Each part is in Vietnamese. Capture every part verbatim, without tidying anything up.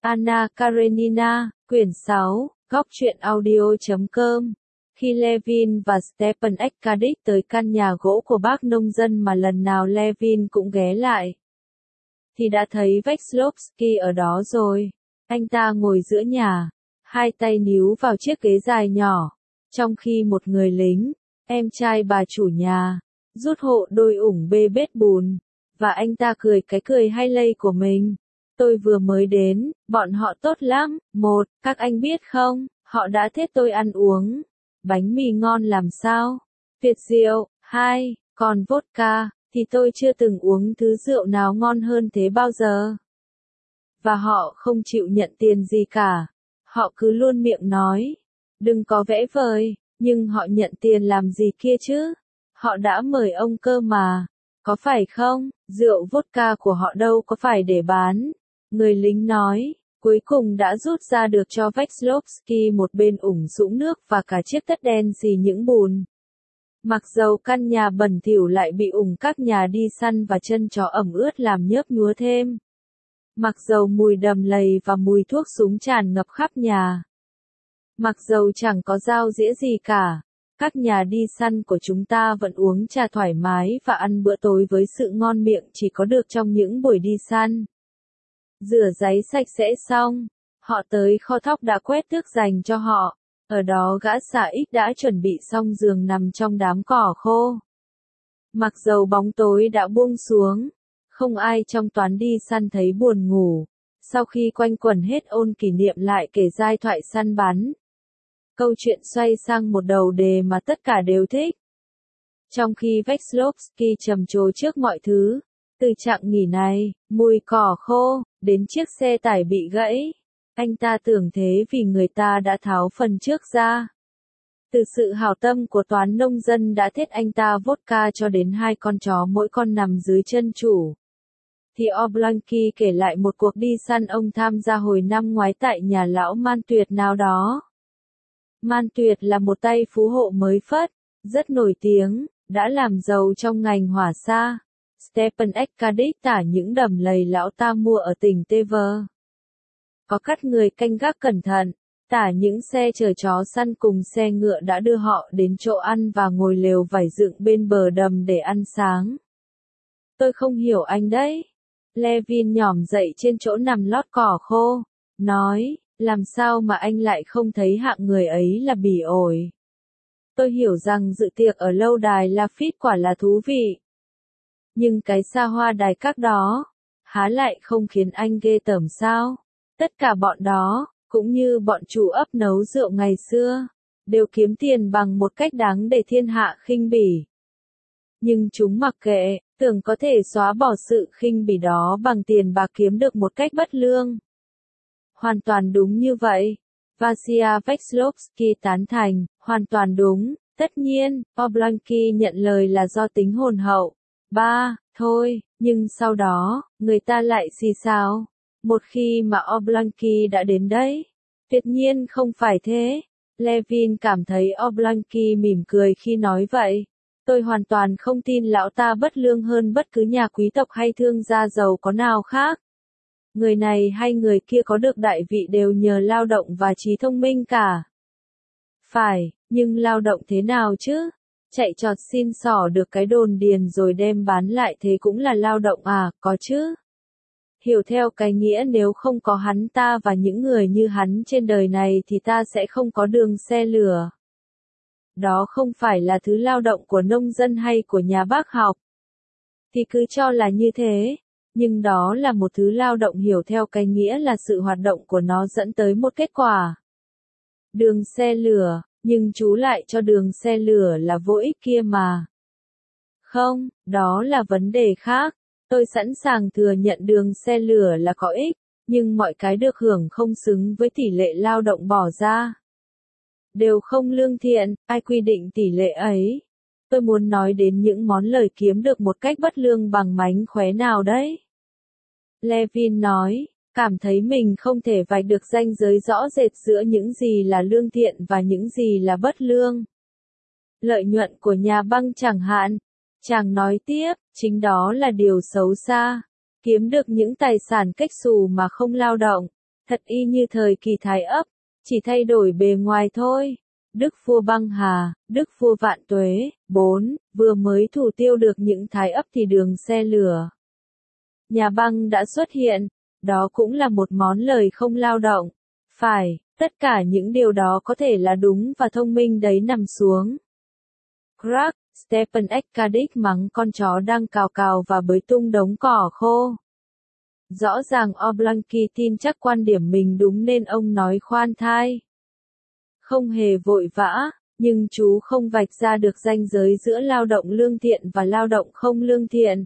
Anna Karenina, quyển sáu, góc truyện audio chấm com. Khi Levin và Stepan Arkadich tới căn nhà gỗ của bác nông dân mà lần nào Levin cũng ghé lại, thì đã thấy Vekslovsky ở đó rồi. Anh ta ngồi giữa nhà, hai tay níu vào chiếc ghế dài nhỏ, trong khi một người lính, em trai bà chủ nhà, rút hộ đôi ủng bê bết bùn, và anh ta cười cái cười hay lây của mình. Tôi vừa mới đến, bọn họ tốt lắm. Một, các anh biết không, họ đã thết tôi ăn uống. Bánh mì ngon làm sao? Tuyệt diệu. Hai, còn vodka, thì tôi chưa từng uống thứ rượu nào ngon hơn thế bao giờ. Và họ không chịu nhận tiền gì cả. Họ cứ luôn miệng nói, đừng có vẽ vời, nhưng họ nhận tiền làm gì kia chứ? Họ đã mời ông cơ mà. Có phải không? Rượu vodka của họ đâu có phải để bán. Người lính nói, cuối cùng đã rút ra được cho Vekslovsky một bên ủng sũng nước và cả chiếc tất đen xì những bùn. Mặc dầu căn nhà bẩn thỉu lại bị ủng các nhà đi săn và chân chó ẩm ướt làm nhớp nhúa thêm. Mặc dầu mùi đầm lầy và mùi thuốc súng tràn ngập khắp nhà. Mặc dầu chẳng có dao dĩa gì cả, các nhà đi săn của chúng ta vẫn uống trà thoải mái và ăn bữa tối với sự ngon miệng chỉ có được trong những buổi đi săn. Rửa ráy sạch sẽ xong, họ tới kho thóc đã quét tước dành cho họ. Ở đó gã xà ích đã chuẩn bị xong giường nằm trong đám cỏ khô. Mặc dầu bóng tối đã buông xuống, không ai trong toán đi săn thấy buồn ngủ. Sau khi quanh quẩn hết ôn kỷ niệm lại kể giai thoại săn bắn, câu chuyện xoay sang một đầu đề mà tất cả đều thích. Trong khi Vekslovsky trầm trồ trước mọi thứ, từ chặng nghỉ này, mùi cỏ khô, đến chiếc xe tải bị gãy, anh ta tưởng thế vì người ta đã tháo phần trước ra. Từ sự hảo tâm của toán nông dân đã thết anh ta vodka cho đến hai con chó mỗi con nằm dưới chân chủ. Thì Oblonsky kể lại một cuộc đi săn ông tham gia hồi năm ngoái tại nhà lão Man Tuyệt nào đó. Man Tuyệt là một tay phú hộ mới phất, rất nổi tiếng, đã làm giàu trong ngành hỏa xa. Stepan Arkadich tả những đầm lầy lão ta mua ở tỉnh Tver. Có cắt người canh gác cẩn thận, tả những xe chở chó săn cùng xe ngựa đã đưa họ đến chỗ ăn và ngồi lều vải dựng bên bờ đầm để ăn sáng. Tôi không hiểu anh đấy. Levin nhỏm dậy trên chỗ nằm lót cỏ khô, nói, làm sao mà anh lại không thấy hạng người ấy là bỉ ổi. Tôi hiểu rằng dự tiệc ở lâu đài Lafitte quả là thú vị. Nhưng cái xa hoa đài các đó, há lại không khiến anh ghê tởm sao? Tất cả bọn đó, cũng như bọn chủ ấp nấu rượu ngày xưa, đều kiếm tiền bằng một cách đáng để thiên hạ khinh bỉ. Nhưng chúng mặc kệ, tưởng có thể xóa bỏ sự khinh bỉ đó bằng tiền bạc kiếm được một cách bất lương. Hoàn toàn đúng như vậy. Vasya Vekslovsky tán thành, hoàn toàn đúng, tất nhiên, Oblonsky nhận lời là do tính hồn hậu. Ba, thôi, nhưng sau đó, người ta lại xì xào. Một khi mà Oblonsky đã đến đấy, tuyệt nhiên không phải thế. Levin cảm thấy Oblonsky mỉm cười khi nói vậy. Tôi hoàn toàn không tin lão ta bất lương hơn bất cứ nhà quý tộc hay thương gia giàu có nào khác. Người này hay người kia có được đại vị đều nhờ lao động và trí thông minh cả. Phải, nhưng lao động thế nào chứ? Chạy trọt xin xỏ được cái đồn điền rồi đem bán lại thế cũng là lao động à, có chứ? Hiểu theo cái nghĩa nếu không có hắn ta và những người như hắn trên đời này thì ta sẽ không có đường xe lửa. Đó không phải là thứ lao động của nông dân hay của nhà bác học. Thì cứ cho là như thế, nhưng đó là một thứ lao động hiểu theo cái nghĩa là sự hoạt động của nó dẫn tới một kết quả. Đường xe lửa, nhưng chú lại cho đường xe lửa là vô ích kia mà. Không, đó là vấn đề khác. Tôi sẵn sàng thừa nhận đường xe lửa là có ích, nhưng mọi cái được hưởng không xứng với tỷ lệ lao động bỏ ra. Đều không lương thiện, ai quy định tỷ lệ ấy? Tôi muốn nói đến những món lời kiếm được một cách bất lương bằng mánh khóe nào đấy. Levin nói, cảm thấy mình không thể vạch được ranh giới rõ rệt giữa những gì là lương thiện và những gì là bất lương. Lợi nhuận của nhà băng chẳng hạn. Chàng nói tiếp, chính đó là điều xấu xa. Kiếm được những tài sản cách xù mà không lao động, Thật y như thời kỳ Thái ấp, chỉ thay đổi bề ngoài thôi. Đức vua băng hà, đức vua vạn tuế. bốn. Vừa mới thủ tiêu được những Thái ấp thì đường xe lửa nhà băng đã xuất hiện. Đó cũng là một món lời không lao động. Phải, tất cả những điều đó có thể là đúng và thông minh đấy nằm xuống. Crack, Stephen Eckardic mắng con chó đang cào cào và bới tung đống cỏ khô. Rõ ràng Oblonski tin chắc quan điểm mình đúng nên ông nói khoan thai. Không hề vội vã, nhưng chú không vạch ra được ranh giới giữa lao động lương thiện và lao động không lương thiện.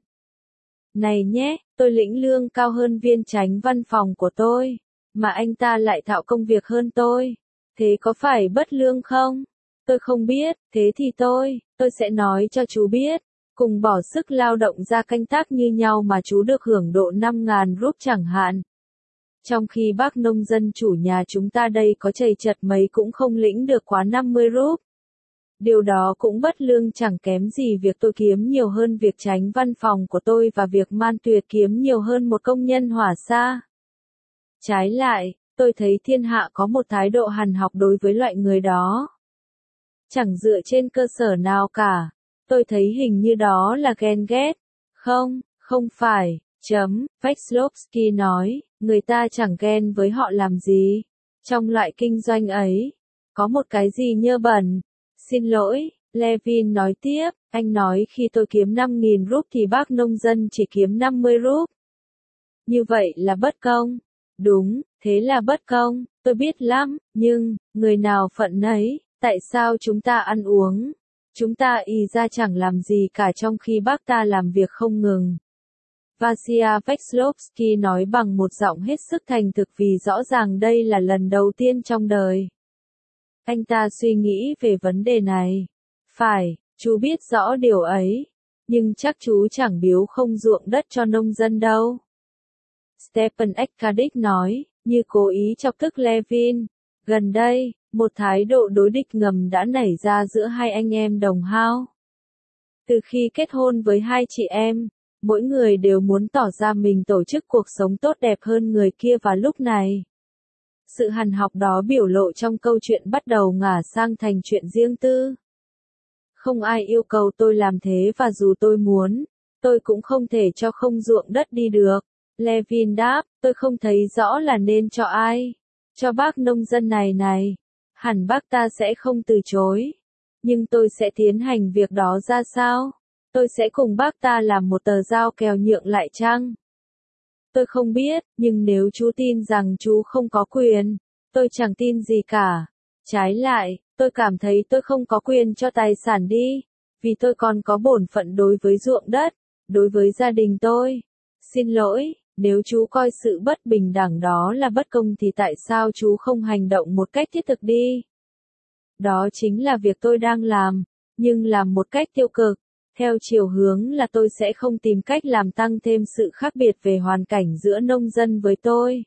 Này nhé, tôi lĩnh lương cao hơn viên chánh văn phòng của tôi, mà anh ta lại thạo công việc hơn tôi. Thế có phải bất lương không? Tôi không biết, thế thì tôi, tôi sẽ nói cho chú biết. Cùng bỏ sức lao động ra canh tác như nhau mà chú được hưởng độ năm nghìn rúp chẳng hạn. Trong khi bác nông dân chủ nhà chúng ta đây có chầy chật mấy cũng không lĩnh được quá năm mươi rúp. Điều đó cũng bất lương chẳng kém gì việc tôi kiếm nhiều hơn việc chánh văn phòng của tôi và việc Man Tuyệt kiếm nhiều hơn một công nhân hỏa xa. Trái lại, tôi thấy thiên hạ có một thái độ hằn học đối với loại người đó. Chẳng dựa trên cơ sở nào cả. Tôi thấy hình như đó là ghen ghét. Không, không phải, chấm, Vekslovsky nói, người ta chẳng ghen với họ làm gì. Trong loại kinh doanh ấy, có một cái gì nhơ bẩn. Xin lỗi, Levin nói tiếp, anh nói khi tôi kiếm năm nghìn rúp thì bác nông dân chỉ kiếm năm mươi rúp. Như vậy là bất công. Đúng, thế là bất công, tôi biết lắm, nhưng, người nào phận nấy, tại sao chúng ta ăn uống? Chúng ta y ra chẳng làm gì cả trong khi bác ta làm việc không ngừng. Vasya Vekslovsky nói bằng một giọng hết sức thành thực vì rõ ràng đây là lần đầu tiên trong đời anh ta suy nghĩ về vấn đề này. Phải, chú biết rõ điều ấy, nhưng chắc chú chẳng biếu không ruộng đất cho nông dân đâu. Stephen Eckardic nói, như cố ý chọc tức Levin. Gần đây, một thái độ đối địch ngầm đã nảy ra giữa hai anh em đồng hao. Từ khi kết hôn với hai chị em, mỗi người đều muốn tỏ ra mình tổ chức cuộc sống tốt đẹp hơn người kia và lúc này. Sự hằn học đó biểu lộ trong câu chuyện bắt đầu ngả sang thành chuyện riêng tư. Không ai yêu cầu tôi làm thế và dù tôi muốn, tôi cũng không thể cho không ruộng đất đi được. Levin đáp, tôi không thấy rõ là nên cho ai. Cho bác nông dân này này. Hẳn bác ta sẽ không từ chối. Nhưng tôi sẽ tiến hành việc đó ra sao? Tôi sẽ cùng bác ta làm một tờ giao kèo nhượng lại chăng? Tôi không biết, nhưng nếu chú tin rằng chú không có quyền, tôi chẳng tin gì cả. Trái lại, tôi cảm thấy tôi không có quyền cho tài sản đi, vì tôi còn có bổn phận đối với ruộng đất, đối với gia đình tôi. Xin lỗi, nếu chú coi sự bất bình đẳng đó là bất công thì tại sao chú không hành động một cách thiết thực đi? Đó chính là việc tôi đang làm, nhưng làm một cách tiêu cực. Theo chiều hướng là tôi sẽ không tìm cách làm tăng thêm sự khác biệt về hoàn cảnh giữa nông dân với tôi.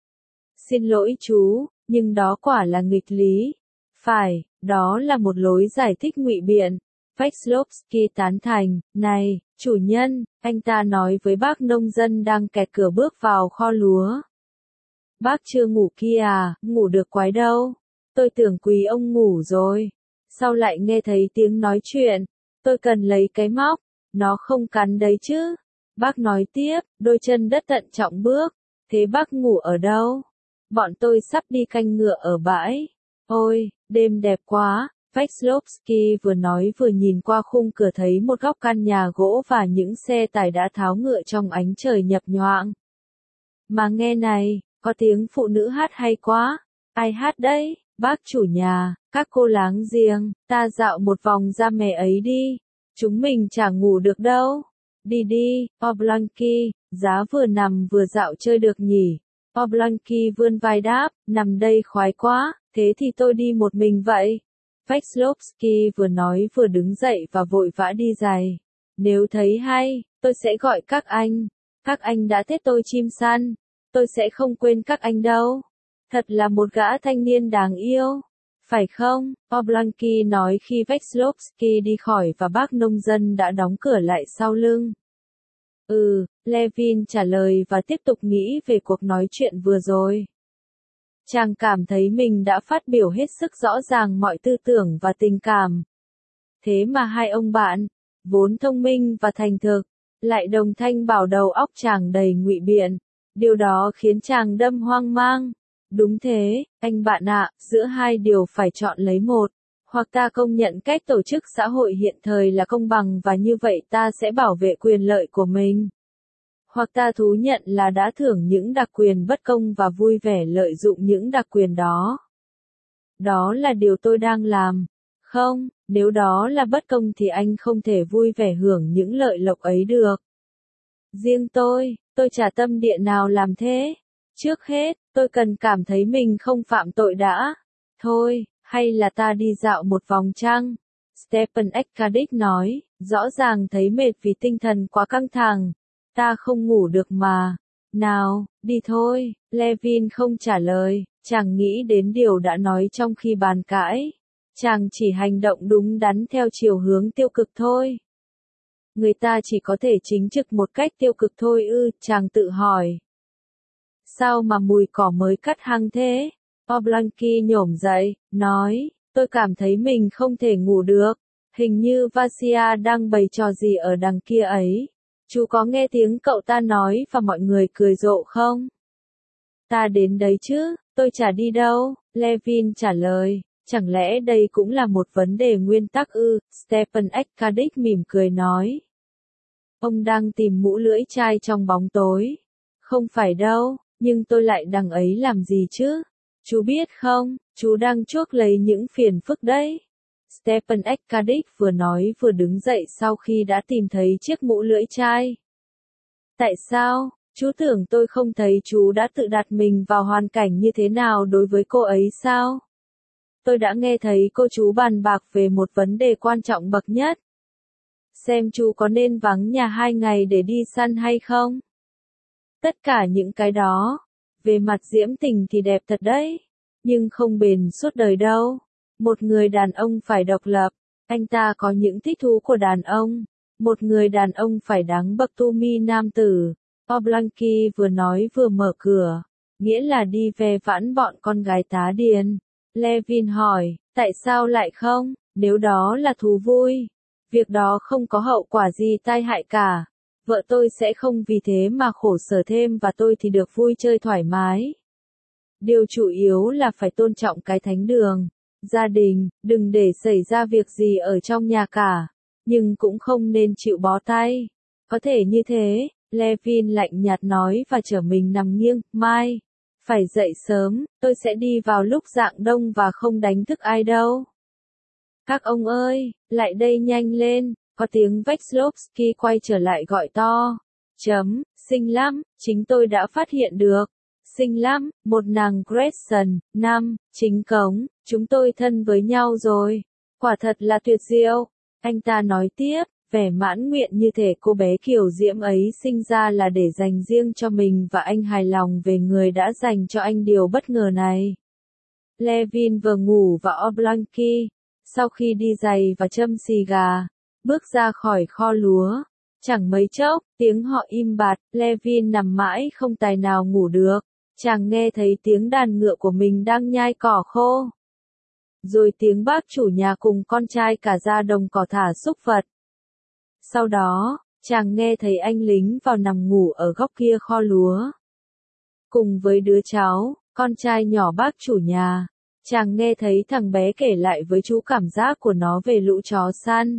Xin lỗi chú, nhưng đó quả là nghịch lý. Phải, đó là một lối giải thích ngụy biện. Vekslovsky tán thành, này, chủ nhân, anh ta nói với bác nông dân đang kẹt cửa bước vào kho lúa. Bác chưa ngủ kia à, ngủ được quái đâu. Tôi tưởng quý ông ngủ rồi. Sao lại nghe thấy tiếng nói chuyện? Tôi cần lấy cái móc, nó không cắn đấy chứ. Bác nói tiếp, đôi chân đất thận trọng bước. Thế bác ngủ ở đâu? Bọn tôi sắp đi canh ngựa ở bãi. Ôi, đêm đẹp quá. Vekslovsky vừa nói vừa nhìn qua khung cửa thấy một góc căn nhà gỗ và những xe tải đã tháo ngựa trong ánh trời nhập nhoạng. Mà nghe này, có tiếng phụ nữ hát hay quá. Ai hát đấy? Bác chủ nhà, các cô láng giềng, ta dạo một vòng ra mẹ ấy đi. Chúng mình chẳng ngủ được đâu. Đi đi, Oblonski, giá vừa nằm vừa dạo chơi được nhỉ. Oblonski vươn vai đáp, nằm đây khoái quá, thế thì tôi đi một mình vậy. Vekslovsky vừa nói vừa đứng dậy và vội vã đi giày. Nếu thấy hay, tôi sẽ gọi các anh. Các anh đã tết tôi chim săn. Tôi sẽ không quên các anh đâu. Thật là một gã thanh niên đáng yêu. Phải không? Oblonski nói khi Vekslovsky đi khỏi và bác nông dân đã đóng cửa lại sau lưng. Ừ, Levin trả lời và tiếp tục nghĩ về cuộc nói chuyện vừa rồi. Chàng cảm thấy mình đã phát biểu hết sức rõ ràng mọi tư tưởng và tình cảm. Thế mà hai ông bạn, vốn thông minh và thành thực, lại đồng thanh bảo đầu óc chàng đầy ngụy biện. Điều đó khiến chàng đâm hoang mang. Đúng thế, anh bạn ạ, giữa hai điều phải chọn lấy một. Hoặc ta công nhận cách tổ chức xã hội hiện thời là công bằng và như vậy ta sẽ bảo vệ quyền lợi của mình. Hoặc ta thú nhận là đã thưởng những đặc quyền bất công và vui vẻ lợi dụng những đặc quyền đó. Đó là điều tôi đang làm. Không, nếu đó là bất công thì anh không thể vui vẻ hưởng những lợi lộc ấy được. Riêng tôi, tôi chả tâm địa nào làm thế. Trước hết, tôi cần cảm thấy mình không phạm tội đã. Thôi, hay là ta đi dạo một vòng chăng? Stephen Eckardic nói, rõ ràng thấy mệt vì tinh thần quá căng thẳng. Ta không ngủ được mà. Nào, đi thôi. Levin không trả lời, chàng nghĩ đến điều đã nói trong khi bàn cãi. Chàng chỉ hành động đúng đắn theo chiều hướng tiêu cực thôi. Người ta chỉ có thể chính trực một cách tiêu cực thôi ư, chàng tự hỏi. Sao mà mùi cỏ mới cắt hăng thế? Oblonski nhổm dậy, nói, tôi cảm thấy mình không thể ngủ được. Hình như Vasia đang bày trò gì ở đằng kia ấy. Chú có nghe tiếng cậu ta nói và mọi người cười rộ không? Ta đến đấy chứ, tôi chả đi đâu, Levin trả lời. Chẳng lẽ đây cũng là một vấn đề nguyên tắc ư? Stephen Eckardic mỉm cười nói. Ông đang tìm mũ lưỡi chai trong bóng tối. Không phải đâu, nhưng tôi lại đằng ấy làm gì chứ? Chú biết không, chú đang chuốc lấy những phiền phức đấy. Stephen Eckardic vừa nói vừa đứng dậy sau khi đã tìm thấy chiếc mũ lưỡi chai. Tại sao? Chú tưởng tôi không thấy chú đã tự đặt mình vào hoàn cảnh như thế nào đối với cô ấy sao? Tôi đã nghe thấy cô chú bàn bạc về một vấn đề quan trọng bậc nhất. Xem chú có nên vắng nhà hai ngày để đi săn hay không? Tất cả những cái đó, về mặt diễm tình thì đẹp thật đấy, nhưng không bền suốt đời đâu. Một người đàn ông phải độc lập, anh ta có những thích thú của đàn ông. Một người đàn ông phải đáng bậc tu mi nam tử. Oblonski vừa nói vừa mở cửa, nghĩa là đi ve vãn bọn con gái tá điền. Levin hỏi, tại sao lại không, nếu đó là thú vui? Việc đó không có hậu quả gì tai hại cả. Vợ tôi sẽ không vì thế mà khổ sở thêm và tôi thì được vui chơi thoải mái. Điều chủ yếu là phải tôn trọng cái thánh đường, gia đình, đừng để xảy ra việc gì ở trong nhà cả. Nhưng cũng không nên chịu bó tay. Có thể như thế, Levin lạnh nhạt nói và trở mình nằm nghiêng, mai. Phải dậy sớm, tôi sẽ đi vào lúc rạng đông và không đánh thức ai đâu. Các ông ơi, lại đây nhanh lên, có tiếng Vexlovsky quay trở lại gọi to. Chấm, xinh lắm, chính tôi đã phát hiện được. Xinh lắm, một nàng Gretchen, năm, chính cống, chúng tôi thân với nhau rồi. Quả thật là tuyệt diệu. Anh ta nói tiếp, vẻ mãn nguyện như thể cô bé kiều diễm ấy sinh ra là để dành riêng cho mình và anh hài lòng về người đã dành cho anh điều bất ngờ này. Levin vừa ngủ và Oblonski, sau khi đi giày và châm xì gà, bước ra khỏi kho lúa. Chẳng mấy chốc, tiếng họ im bặt, Levin nằm mãi không tài nào ngủ được. Chàng nghe thấy tiếng đàn ngựa của mình đang nhai cỏ khô. Rồi tiếng bác chủ nhà cùng con trai cả ra đồng cỏ thả súc vật. Sau đó, chàng nghe thấy anh lính vào nằm ngủ ở góc kia kho lúa. Cùng với đứa cháu, con trai nhỏ bác chủ nhà, chàng nghe thấy thằng bé kể lại với chú cảm giác của nó về lũ chó săn.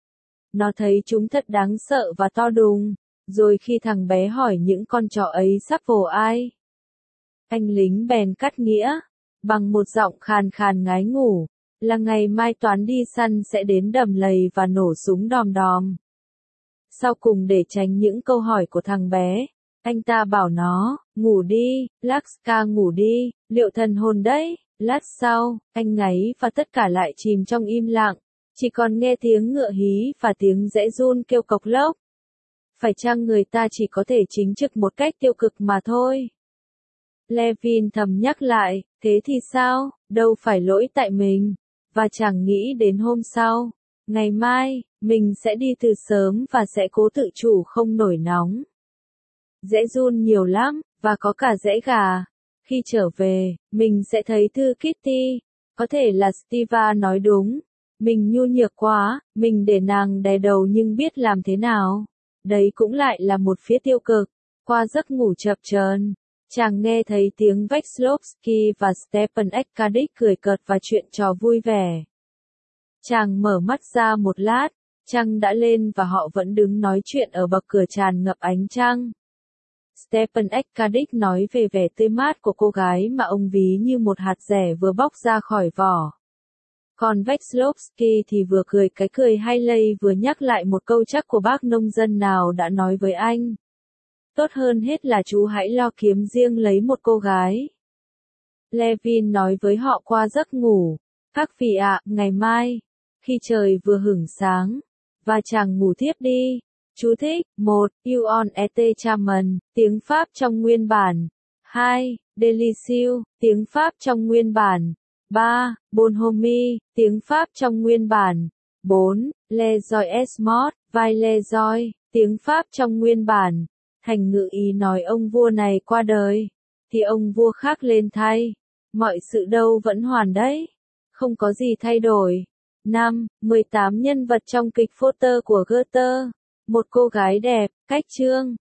Nó thấy chúng thật đáng sợ và to đùng, rồi khi thằng bé hỏi những con chó ấy sắp vồ ai, anh lính bèn cắt nghĩa, bằng một giọng khàn khàn ngái ngủ, là ngày mai Toán đi săn sẽ đến đầm lầy và nổ súng đòm đòm. Sau cùng để tránh những câu hỏi của thằng bé, anh ta bảo nó, ngủ đi, Laska ngủ đi, liệu thần hồn đấy. Lát sau, anh ngáy và tất cả lại chìm trong im lặng, chỉ còn nghe tiếng ngựa hí và tiếng rẽ run kêu cộc lốc. Phải chăng người ta chỉ có thể chính trực một cách tiêu cực mà thôi? Levin thầm nhắc lại, thế thì sao, đâu phải lỗi tại mình, và chẳng nghĩ đến hôm sau, ngày mai, mình sẽ đi từ sớm và sẽ cố tự chủ không nổi nóng. Rẽ run nhiều lắm, và có cả rẽ gà. Khi trở về, mình sẽ thấy thư Kitty. Có thể là Steva nói đúng. Mình nhu nhược quá, mình để nàng đè đầu nhưng biết làm thế nào. Đấy cũng lại là một phía tiêu cực. Qua giấc ngủ chập chờn, chàng nghe thấy tiếng Vekslovsky và Stepan Arkadych cười cợt và chuyện trò vui vẻ. Chàng mở mắt ra một lát, trăng đã lên và họ vẫn đứng nói chuyện ở bậc cửa tràn ngập ánh trăng. Stepan Arkadych nói về vẻ tươi mát của cô gái mà ông ví như một hạt dẻ vừa bóc ra khỏi vỏ. Còn Vekslovsky thì vừa cười cái cười hay lây vừa nhắc lại một câu chắc của bác nông dân nào đã nói với anh. Tốt hơn hết là chú hãy lo kiếm riêng lấy một cô gái. Levin nói với họ qua giấc ngủ. Các vị ạ, ngày mai, khi trời vừa hửng sáng, và chàng ngủ thiếp đi. Chú thích, một. You on et chaman, tiếng Pháp trong nguyên bản. hai. Delicieux, tiếng Pháp trong nguyên bản. ba. Bonhomie, tiếng Pháp trong nguyên bản. bốn. Les joies es mort, vai les joies, tiếng Pháp trong nguyên bản. Thành ngữ ý nói ông vua này qua đời, thì ông vua khác lên thay. Mọi sự đâu vẫn hoàn đấy. Không có gì thay đổi. năm. mười tám nhân vật trong kịch Faust của Goethe. Một cô gái đẹp, cách chương.